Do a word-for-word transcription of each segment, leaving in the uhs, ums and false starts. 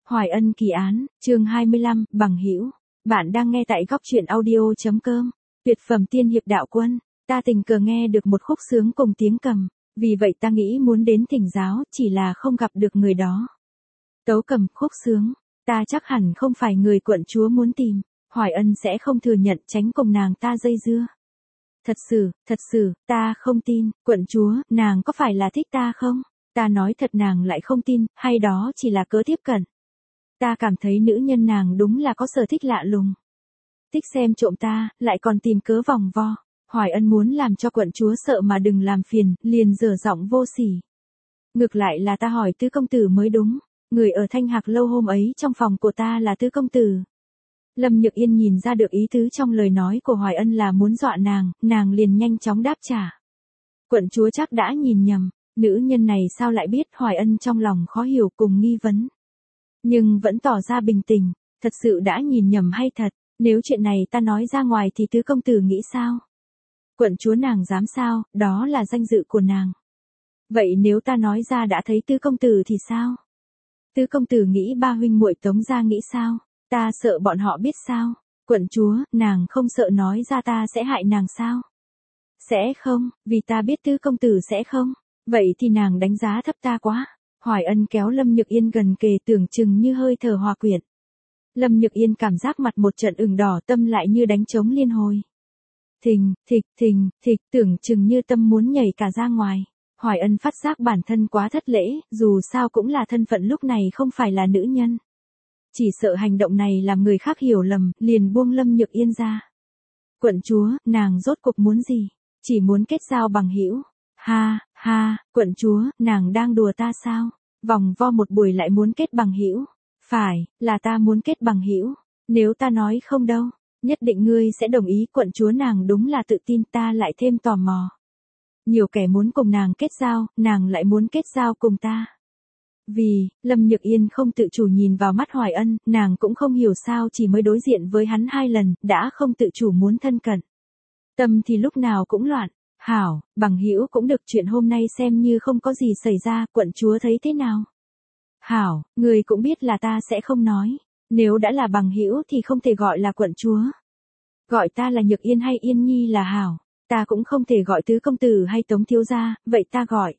Hoài Ân kỳ án, chương hai mươi lăm, bằng hữu. Bạn đang nghe tại góc truyện audio chấm com. Tuyệt phẩm tiên hiệp đạo quân, ta tình cờ nghe được một khúc sướng cùng tiếng cầm, vì vậy ta nghĩ muốn đến thỉnh giáo, chỉ là không gặp được người đó. Tấu cầm, khúc sướng, ta chắc hẳn không phải người quận chúa muốn tìm, Hoài Ân sẽ không thừa nhận, tránh cùng nàng ta dây dưa. Thật sự, thật sự, ta không tin, quận chúa, nàng có phải là thích ta không? Ta nói thật nàng lại không tin, hay đó chỉ là cớ tiếp cận. Ta cảm thấy nữ nhân nàng đúng là có sở thích lạ lùng. Thích xem trộm ta, lại còn tìm cớ vòng vo. Hoài Ân muốn làm cho quận chúa sợ mà đừng làm phiền, liền dở giọng vô sỉ. Ngược lại là ta hỏi tứ công tử mới đúng, người ở Thanh Hạc lâu hôm ấy trong phòng của ta là tứ công tử. Lâm Nhược Yên nhìn ra được ý tứ trong lời nói của Hoài Ân là muốn dọa nàng, nàng liền nhanh chóng đáp trả. Quận chúa chắc đã nhìn nhầm, nữ nhân này sao lại biết? Hoài Ân trong lòng khó hiểu cùng nghi vấn. Nhưng vẫn tỏ ra bình tĩnh, thật sự đã nhìn nhầm hay thật, nếu chuyện này ta nói ra ngoài thì tứ công tử nghĩ sao? Quận chúa nàng dám sao, đó là danh dự của nàng. Vậy nếu ta nói ra đã thấy tứ công tử thì sao? Tứ công tử nghĩ ba huynh muội Tống gia nghĩ sao? Ta sợ bọn họ biết sao? Quận chúa, nàng không sợ nói ra ta sẽ hại nàng sao? Sẽ không, vì ta biết tứ công tử sẽ không. Vậy thì nàng đánh giá thấp ta quá. Hoài Ân kéo Lâm Nhược Yên gần kề, tưởng chừng như hơi thở hòa quyện. Lâm Nhược Yên cảm giác mặt một trận ửng đỏ, tâm lại như đánh trống liên hồi. Thình, thịch, thình, thịch, tưởng chừng như tâm muốn nhảy cả ra ngoài. Hoài Ân phát giác bản thân quá thất lễ, dù sao cũng là thân phận lúc này không phải là nữ nhân. Chỉ sợ hành động này làm người khác hiểu lầm, liền buông Lâm Nhược Yên ra. Quận chúa, nàng rốt cuộc muốn gì? Chỉ muốn kết giao bằng hữu. Ha, ha, quận chúa, nàng đang đùa ta sao? Vòng vo một buổi lại muốn kết bằng hữu. Phải, là ta muốn kết bằng hữu. Nếu ta nói không đâu, nhất định ngươi sẽ đồng ý. Quận chúa nàng đúng là tự tin, ta lại thêm tò mò. Nhiều kẻ muốn cùng nàng kết giao, nàng lại muốn kết giao cùng ta. Vì, Lâm Nhược Yên không tự chủ nhìn vào mắt Hoài Ân, nàng cũng không hiểu sao chỉ mới đối diện với hắn hai lần, đã không tự chủ muốn thân cận. Tâm thì lúc nào cũng loạn. Hảo, bằng hữu cũng được, chuyện hôm nay xem như không có gì xảy ra, quận chúa thấy thế nào? Hảo, người cũng biết là ta sẽ không nói. Nếu đã là bằng hữu thì không thể gọi là quận chúa. Gọi ta là Nhược Yên hay Yên Nhi là hảo. Ta cũng không thể gọi tứ công tử hay Tống thiếu gia, vậy ta gọi.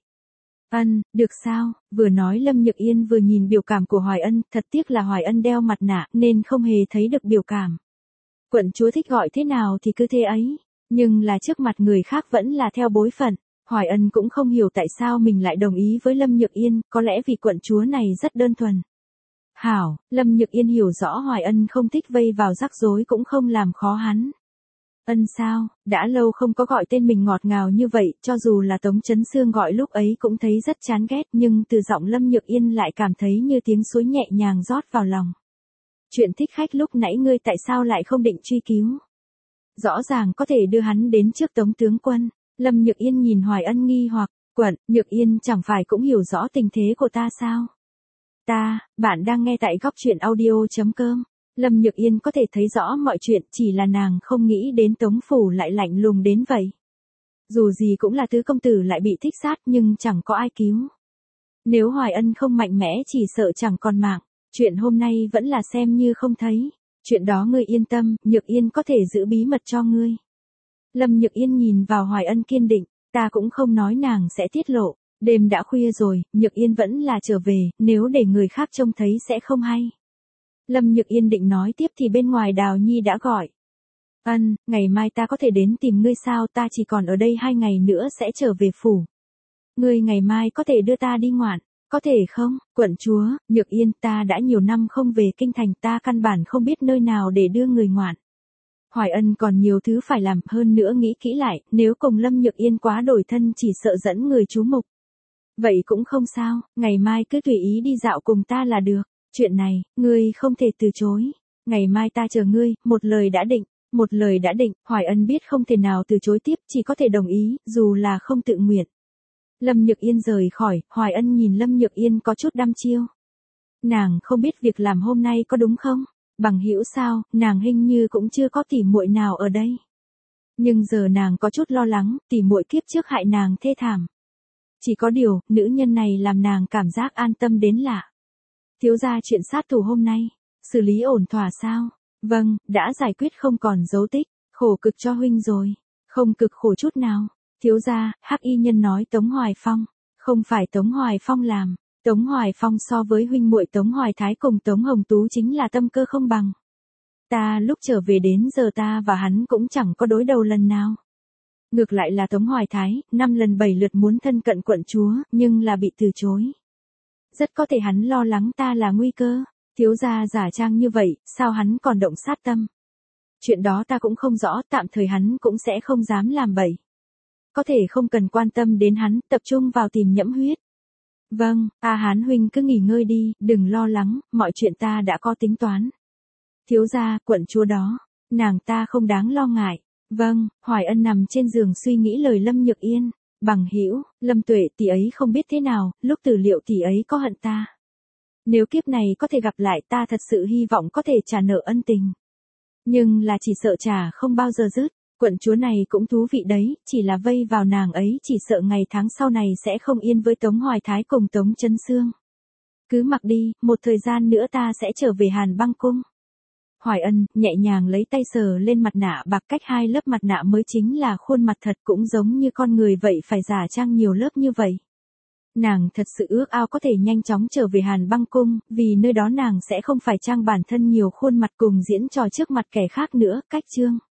Ân, được sao? Vừa nói Lâm Nhược Yên vừa nhìn biểu cảm của Hoài Ân, thật tiếc là Hoài Ân đeo mặt nạ nên không hề thấy được biểu cảm. Quận chúa thích gọi thế nào thì cứ thế ấy. Nhưng là trước mặt người khác vẫn là theo bối phận. Hoài Ân cũng không hiểu tại sao mình lại đồng ý với Lâm Nhược Yên, có lẽ vì quận chúa này rất đơn thuần. Hảo, Lâm Nhược Yên hiểu rõ Hoài Ân không thích vây vào rắc rối cũng không làm khó hắn. Ân sao, đã lâu không có gọi tên mình ngọt ngào như vậy, cho dù là Tống Chấn Sương gọi lúc ấy cũng thấy rất chán ghét, nhưng từ giọng Lâm Nhược Yên lại cảm thấy như tiếng suối nhẹ nhàng rót vào lòng. Chuyện thích khách lúc nãy ngươi tại sao lại không định truy cứu? Rõ ràng có thể đưa hắn đến trước Tống tướng quân. Lâm Nhược Yên nhìn Hoài Ân nghi hoặc, quận, Nhược Yên chẳng phải cũng hiểu rõ tình thế của ta sao? Ta, bạn đang nghe tại góc truyện audio chấm com. Lâm Nhược Yên có thể thấy rõ mọi chuyện, chỉ là nàng không nghĩ đến Tống phủ lại lạnh lùng đến vậy. Dù gì cũng là tứ công tử lại bị thích sát nhưng chẳng có ai cứu. Nếu Hoài Ân không mạnh mẽ chỉ sợ chẳng còn mạng, chuyện hôm nay vẫn là xem như không thấy. Chuyện đó ngươi yên tâm, Nhược Yên có thể giữ bí mật cho ngươi. Lâm Nhược Yên nhìn vào Hoài Ân kiên định, ta cũng không nói nàng sẽ tiết lộ, đêm đã khuya rồi, Nhược Yên vẫn là trở về, nếu để người khác trông thấy sẽ không hay. Lâm Nhược Yên định nói tiếp thì bên ngoài Đào Nhi đã gọi. Ân, ngày mai ta có thể đến tìm ngươi sao? Ta chỉ còn ở đây hai ngày nữa sẽ trở về phủ. Ngươi ngày mai có thể đưa ta đi ngoạn, có thể không? Quận chúa, Nhược Yên, ta đã nhiều năm không về kinh thành, ta căn bản không biết nơi nào để đưa người ngoạn. Hoài Ân còn nhiều thứ phải làm, hơn nữa nghĩ kỹ lại, nếu cùng Lâm Nhược Yên quá đổi thân chỉ sợ dẫn người chú mục. Vậy cũng không sao, ngày mai cứ tùy ý đi dạo cùng ta là được. Chuyện này, ngươi không thể từ chối. Ngày mai ta chờ ngươi, một lời đã định, một lời đã định. Hoài Ân biết không thể nào từ chối tiếp, chỉ có thể đồng ý, dù là không tự nguyện. Lâm Nhược Yên rời khỏi, Hoài Ân nhìn Lâm Nhược Yên có chút đăm chiêu. Nàng không biết việc làm hôm nay có đúng không? Bằng hữu sao, nàng hình như cũng chưa có tỉ muội nào ở đây. Nhưng giờ nàng có chút lo lắng, tỉ muội kiếp trước hại nàng thê thảm. Chỉ có điều, nữ nhân này làm nàng cảm giác an tâm đến lạ. Thiếu gia chuyện sát thủ hôm nay, xử lý ổn thỏa sao? Vâng, đã giải quyết không còn dấu tích, khổ cực cho huynh rồi. Không cực khổ chút nào. Thiếu gia, hắc y nhân nói Tống Hoài Phong. Không phải Tống Hoài Phong làm. Tống Hoài Phong so với huynh muội Tống Hoài Thái cùng Tống Hồng Tú chính là tâm cơ không bằng. Ta lúc trở về đến giờ ta và hắn cũng chẳng có đối đầu lần nào. Ngược lại là Tống Hoài Thái, năm lần bảy lượt muốn thân cận quận chúa, nhưng là bị từ chối. Rất có thể hắn lo lắng ta là nguy cơ. Thiếu gia giả trang như vậy, sao hắn còn động sát tâm? Chuyện đó ta cũng không rõ, tạm thời hắn cũng sẽ không dám làm bậy. Có thể không cần quan tâm đến hắn, tập trung vào tìm Nhẫm Huyết. Vâng, A Hán huynh cứ nghỉ ngơi đi, đừng lo lắng, mọi chuyện ta đã có tính toán. Thiếu gia, quận chúa đó, nàng ta không đáng lo ngại. Vâng, Hoài Ân nằm trên giường suy nghĩ lời Lâm Nhược Yên. Bằng hữu, Lâm Tuệ tỷ ấy không biết thế nào, lúc tử liệu tỷ ấy có hận ta. Nếu kiếp này có thể gặp lại ta thật sự hy vọng có thể trả nợ ân tình. Nhưng là chỉ sợ trả không bao giờ dứt. Quận chúa này cũng thú vị đấy, chỉ là vây vào nàng ấy chỉ sợ ngày tháng sau này sẽ không yên với Tống Hoài Thái cùng Tống Chấn Xương. Cứ mặc đi, một thời gian nữa ta sẽ trở về Hàn Băng Cung. Hoài Ân nhẹ nhàng lấy tay sờ lên mặt nạ bạc, cách hai lớp mặt nạ mới chính là khuôn mặt thật, cũng giống như con người vậy, phải giả trang nhiều lớp như vậy. Nàng thật sự ước ao có thể nhanh chóng trở về Hàn Băng Cung, vì nơi đó nàng sẽ không phải trang bản thân nhiều khuôn mặt cùng diễn trò trước mặt kẻ khác nữa. Cách chương